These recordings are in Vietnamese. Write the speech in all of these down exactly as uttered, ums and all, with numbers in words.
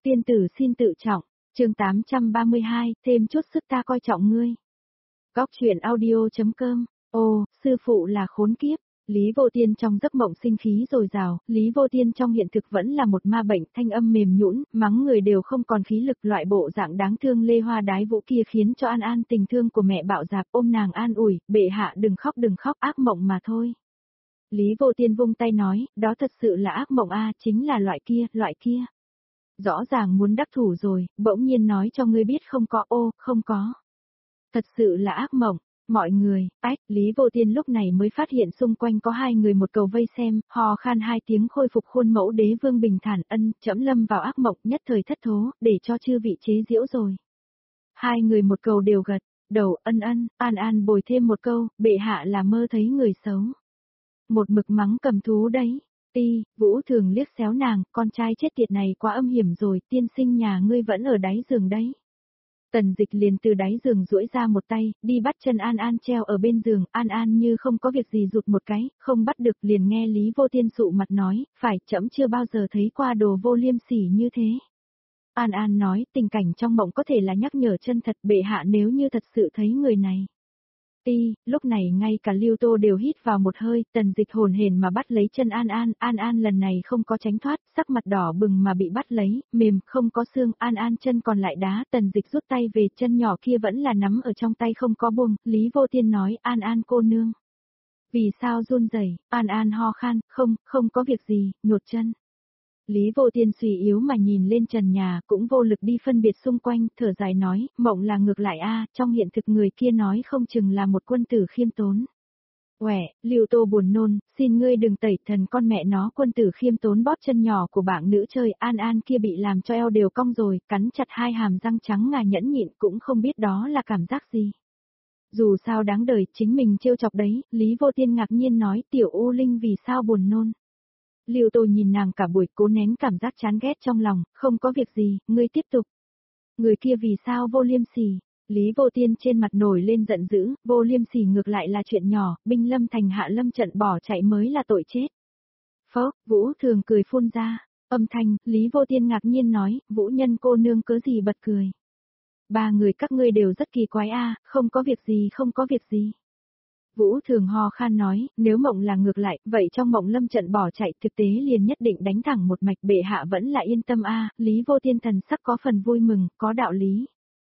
Tiên tử xin tự trọng, chương tám trăm ba mươi hai, thêm chút sức ta coi trọng ngươi. Góc truyện audio.com, ô, sư phụ là khốn kiếp. Lý Vô Tiên trong giấc mộng sinh khí dồi dào, Lý Vô Tiên trong hiện thực vẫn là một ma bệnh, thanh âm mềm nhũn, mắng người đều không còn khí lực, loại bộ dạng đáng thương lê hoa đái vũ kia khiến cho An An tình thương của mẹ bạo dạp, ôm nàng an ủi, bệ hạ đừng khóc đừng khóc, ác mộng mà thôi. Lý Vô Tiên vung tay nói, đó thật sự là ác mộng a, chính là loại kia, loại kia. Rõ ràng muốn đắc thủ rồi, bỗng nhiên nói cho ngươi biết không có, ô, không có. Thật sự là ác mộng. Mọi người, ách, Lý Vô Tiên lúc này mới phát hiện xung quanh có hai người một cầu vây xem, hò khan hai tiếng khôi phục khuôn mẫu đế vương bình thản, ân, trẫm lâm vào ác mộng nhất thời thất thố, để cho chư vị chế giễu rồi. Hai người một cầu đều gật, đầu, ân ân, An An bồi thêm một câu, bệ hạ là mơ thấy người xấu. Một mực mắng cầm thú đấy. Ti, Vũ Thường liếc xéo nàng, con trai chết tiệt này quá âm hiểm rồi, tiên sinh nhà ngươi vẫn ở đáy giường đấy. Tần Dịch liền từ đáy giường duỗi ra một tay, đi bắt chân An An treo ở bên giường, An An như không có việc gì rụt một cái, không bắt được, liền nghe Lý Vô Tiên sụ mặt nói, phải, trẫm chưa bao giờ thấy qua đồ vô liêm sỉ như thế. An An nói, tình cảnh trong mộng có thể là nhắc nhở chân thật, bệ hạ nếu như thật sự thấy người này. Ti, lúc này ngay cả Lưu Tô đều hít vào một hơi, Tần Dịch hồn hển mà bắt lấy chân An An, An An lần này không có tránh thoát, sắc mặt đỏ bừng mà bị bắt lấy, mềm, không có xương, An An chân còn lại đá, Tần Dịch rút tay về, chân nhỏ kia vẫn là nắm ở trong tay không có buông, Lý Vô Tiên nói, An An cô nương. Vì sao run rẩy? An An ho khan, không, không có việc gì, nhột chân. Lý Vô Tiên suy yếu mà nhìn lên trần nhà, cũng vô lực đi phân biệt xung quanh, thở dài nói, mộng là ngược lại a, trong hiện thực người kia nói không chừng là một quân tử khiêm tốn. Quẻ, Lưu Tô buồn nôn, xin ngươi đừng tẩy thần con mẹ nó, quân tử khiêm tốn bóp chân nhỏ của bạn nữ chơi, An An kia bị làm cho eo đều cong rồi, cắn chặt hai hàm răng trắng ngà nhẫn nhịn cũng không biết đó là cảm giác gì. Dù sao đáng đời, chính mình trêu chọc đấy, Lý Vô Tiên ngạc nhiên nói, tiểu U Linh vì sao buồn nôn. Lưu Tô nhìn nàng cả buổi, cố nén cảm giác chán ghét trong lòng, không có việc gì, ngươi tiếp tục. Người kia vì sao vô liêm sỉ? Lý Vô Tiên trên mặt nổi lên giận dữ, vô liêm sỉ ngược lại là chuyện nhỏ, binh lâm thành hạ lâm trận bỏ chạy mới là tội chết. Phốc, Vũ Thường cười phun ra, âm thanh, Lý Vô Tiên ngạc nhiên nói, Vũ Nhân cô nương cớ gì bật cười. Ba người các ngươi đều rất kỳ quái a, không có việc gì không có việc gì. Vũ Thường ho khan nói, nếu mộng là ngược lại, vậy trong mộng lâm trận bỏ chạy thực tế liền nhất định đánh thẳng một mạch, bệ hạ vẫn là yên tâm a. Lý Vô Tiên thần sắc có phần vui mừng, có đạo lý.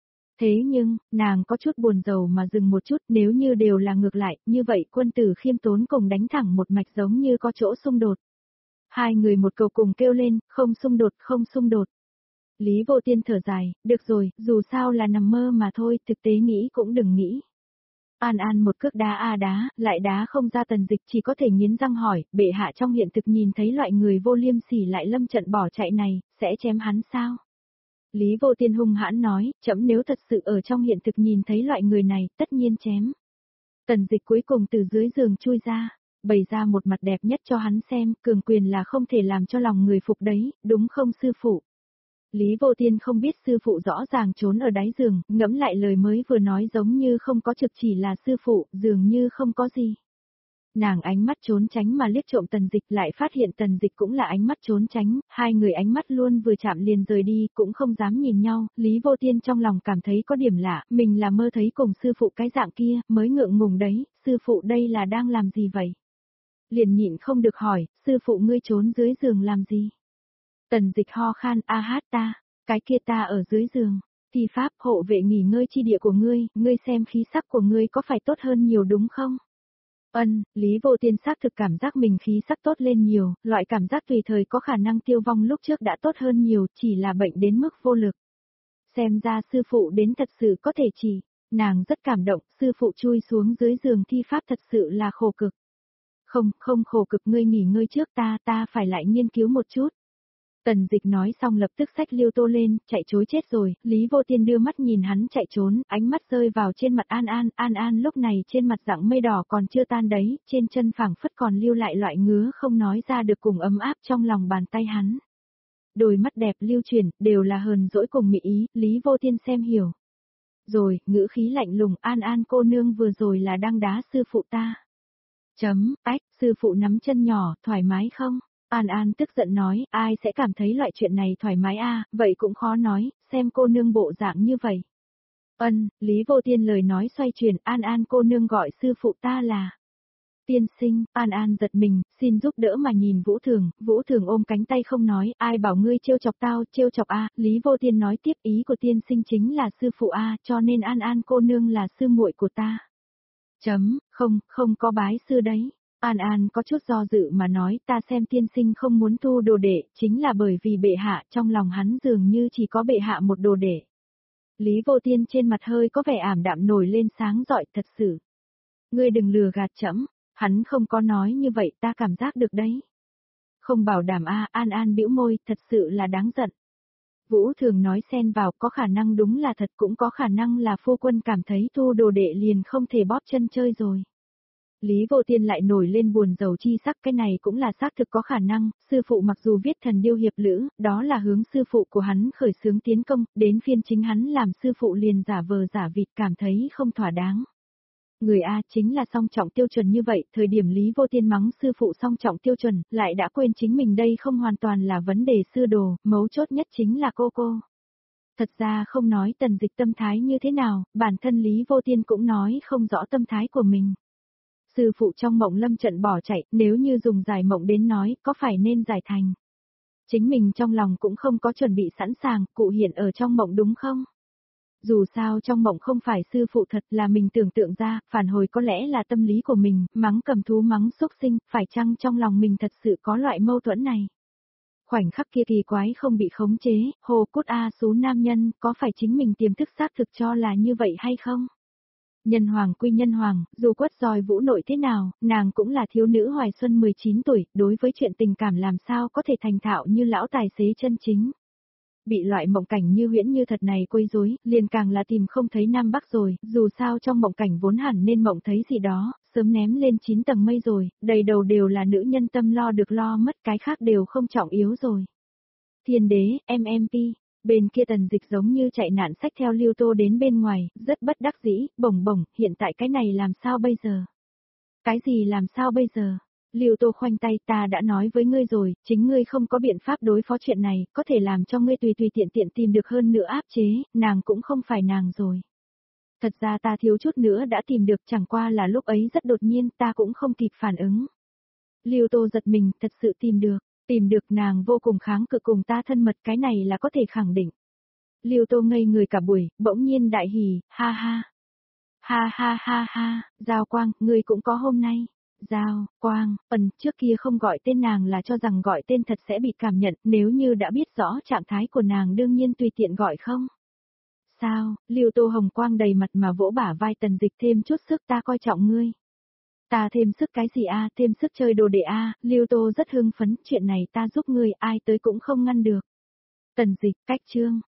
Thế nhưng, nàng có chút buồn rầu mà dừng một chút, nếu như đều là ngược lại, như vậy quân tử khiêm tốn cùng đánh thẳng một mạch giống như có chỗ xung đột. Hai người một cầu cùng kêu lên, không xung đột, không xung đột. Lý Vô Tiên thở dài, được rồi, dù sao là nằm mơ mà thôi, thực tế nghĩ cũng đừng nghĩ. An An một cước đá a đá, lại đá không ra. Tần Dịch chỉ có thể nghiến răng hỏi, bệ hạ trong hiện thực nhìn thấy loại người vô liêm sỉ lại lâm trận bỏ chạy này, sẽ chém hắn sao? Lý Vô Tiên hung hãn nói, trẫm nếu thật sự ở trong hiện thực nhìn thấy loại người này, tất nhiên chém. Tần Dịch cuối cùng từ dưới giường chui ra, bày ra một mặt đẹp nhất cho hắn xem, cường quyền là không thể làm cho lòng người phục đấy, đúng không sư phụ? Lý Vô Tiên không biết sư phụ rõ ràng trốn ở đáy giường, ngẫm lại lời mới vừa nói giống như không có trực chỉ là sư phụ, dường như không có gì. Nàng ánh mắt trốn tránh mà liếc trộm Tần Dịch, lại phát hiện Tần Dịch cũng là ánh mắt trốn tránh, hai người ánh mắt luôn vừa chạm liền rời đi, cũng không dám nhìn nhau. Lý Vô Tiên trong lòng cảm thấy có điểm lạ, mình là mơ thấy cùng sư phụ cái dạng kia, mới ngượng ngùng đấy, sư phụ đây là đang làm gì vậy? Liền nhịn không được hỏi, sư phụ ngươi trốn dưới giường làm gì? Tần Dịch ho khan, a hát ta, cái kia ta ở dưới giường, thi pháp hộ vệ nghỉ ngơi chi địa của ngươi, ngươi xem khí sắc của ngươi có phải tốt hơn nhiều đúng không? Ân, Lý Vô Tiên xác thực cảm giác mình khí sắc tốt lên nhiều, loại cảm giác tùy thời có khả năng tiêu vong lúc trước đã tốt hơn nhiều, chỉ là bệnh đến mức vô lực. Xem ra sư phụ đến thật sự có thể chỉ, nàng rất cảm động, sư phụ chui xuống dưới giường thi pháp thật sự là khổ cực. Không, không khổ cực, ngươi nghỉ ngơi trước, ta, ta phải lại nghiên cứu một chút. Tần Dịch nói xong lập tức xách Lưu Tô lên, chạy trối chết rồi. Lý Vô Tiên đưa mắt nhìn hắn chạy trốn, ánh mắt rơi vào trên mặt An An, An An lúc này trên mặt dạng mây đỏ còn chưa tan đấy, trên chân phẳng phất còn lưu lại loại ngứa không nói ra được cùng ấm áp trong lòng bàn tay hắn. Đôi mắt đẹp lưu chuyển, đều là hờn dỗi cùng mỹ ý, Lý Vô Tiên xem hiểu. Rồi, ngữ khí lạnh lùng, An An cô nương vừa rồi là đang đá sư phụ ta. Chấm, ách, sư phụ nắm chân nhỏ, thoải mái không? An An tức giận nói, ai sẽ cảm thấy loại chuyện này thoải mái a, vậy cũng khó nói, xem cô nương bộ dạng như vậy. Ân, Lý Vô Tiên lời nói xoay chuyển, An An cô nương gọi sư phụ ta là tiên sinh. An An giật mình, xin giúp đỡ mà nhìn Vũ Thường, Vũ Thường ôm cánh tay không nói, ai bảo ngươi trêu chọc tao, trêu chọc a, Lý Vô Tiên nói tiếp, ý của tiên sinh chính là sư phụ a, cho nên An An cô nương là sư muội của ta. Chấm, không, không có bái sư đấy. An An có chút do dự mà nói, ta xem tiên sinh không muốn thu đồ đệ, chính là bởi vì bệ hạ, trong lòng hắn dường như chỉ có bệ hạ một đồ đệ. Lý Vô Tiên trên mặt hơi có vẻ ảm đạm nổi lên sáng rọi, thật sự. Ngươi đừng lừa gạt trẫm, hắn không có nói như vậy, ta cảm giác được đấy. Không bảo đảm a, An An bĩu môi, thật sự là đáng giận. Vũ Thường nói xen vào, có khả năng đúng là thật, cũng có khả năng là phu quân cảm thấy thu đồ đệ liền không thể bóp chân chơi rồi. Lý Vô Tiên lại nổi lên buồn rầu chi sắc, cái này cũng là xác thực có khả năng, sư phụ mặc dù viết thần điêu hiệp lữ, đó là hướng sư phụ của hắn khởi xướng tiến công, đến phiên chính hắn làm sư phụ liền giả vờ giả vịt, cảm thấy không thỏa đáng. Người A chính là song trọng tiêu chuẩn như vậy, thời điểm Lý Vô Tiên mắng sư phụ song trọng tiêu chuẩn, lại đã quên chính mình đây không hoàn toàn là vấn đề sư đồ, mấu chốt nhất chính là cô cô. Thật ra không nói Tần Dịch tâm thái như thế nào, bản thân Lý Vô Tiên cũng nói không rõ tâm thái của mình. Sư phụ trong mộng lâm trận bỏ chạy, nếu như dùng giải mộng đến nói, có phải nên giải thành? Chính mình trong lòng cũng không có chuẩn bị sẵn sàng, cụ hiện ở trong mộng đúng không? Dù sao trong mộng không phải sư phụ thật là mình tưởng tượng ra, phản hồi có lẽ là tâm lý của mình, mắng cầm thú mắng xúc sinh, phải chăng trong lòng mình thật sự có loại mâu thuẫn này? Khoảnh khắc kia kỳ quái không bị khống chế, hồ cốt A số nam nhân, có phải chính mình tiềm thức xác thực cho là như vậy hay không? Nhân hoàng quy nhân hoàng, dù quất roi vũ nội thế nào, nàng cũng là thiếu nữ hoài xuân mười chín tuổi, đối với chuyện tình cảm làm sao có thể thành thạo như lão tài xế chân chính. Bị loại mộng cảnh như huyễn như thật này quấy rối, liền càng là tìm không thấy Nam Bắc rồi, dù sao trong mộng cảnh vốn hẳn nên mộng thấy gì đó, sớm ném lên chín tầng mây rồi, đầy đầu đều là nữ nhân tâm lo được lo mất, cái khác đều không trọng yếu rồi. Thiên đế, em em pê, bên kia Tần Dịch giống như chạy nạn xách theo Lưu Tô đến bên ngoài, rất bất đắc dĩ, bổng bổng, hiện tại cái này làm sao bây giờ? Cái gì làm sao bây giờ? Lưu Tô khoanh tay, ta đã nói với ngươi rồi, chính ngươi không có biện pháp đối phó chuyện này, có thể làm cho ngươi tùy tùy tiện tiện tìm được hơn nữa áp chế, nàng cũng không phải nàng rồi. Thật ra ta thiếu chút nữa đã tìm được, chẳng qua là lúc ấy rất đột nhiên, ta cũng không kịp phản ứng. Lưu Tô giật mình, thật sự tìm được, tìm được, nàng vô cùng kháng cự cùng ta thân mật, cái này là có thể khẳng định. Lưu Tô ngây người cả buổi, bỗng nhiên đại hỉ, ha ha. Ha ha ha ha, Giao Quang, ngươi cũng có hôm nay. Giao, Quang, ẩn, trước kia không gọi tên nàng là cho rằng gọi tên thật sẽ bị cảm nhận, nếu như đã biết rõ trạng thái của nàng đương nhiên tùy tiện gọi không. Sao, Lưu Tô hồng quang đầy mặt mà vỗ bả vai Tần Dịch, thêm chút sức, ta coi trọng ngươi. Ta thêm sức cái gì a, thêm sức chơi đồ đệ a, Lưu Tô rất hưng phấn, chuyện này ta giúp ngươi, ai tới cũng không ngăn được. Tần Dịch, cách chương.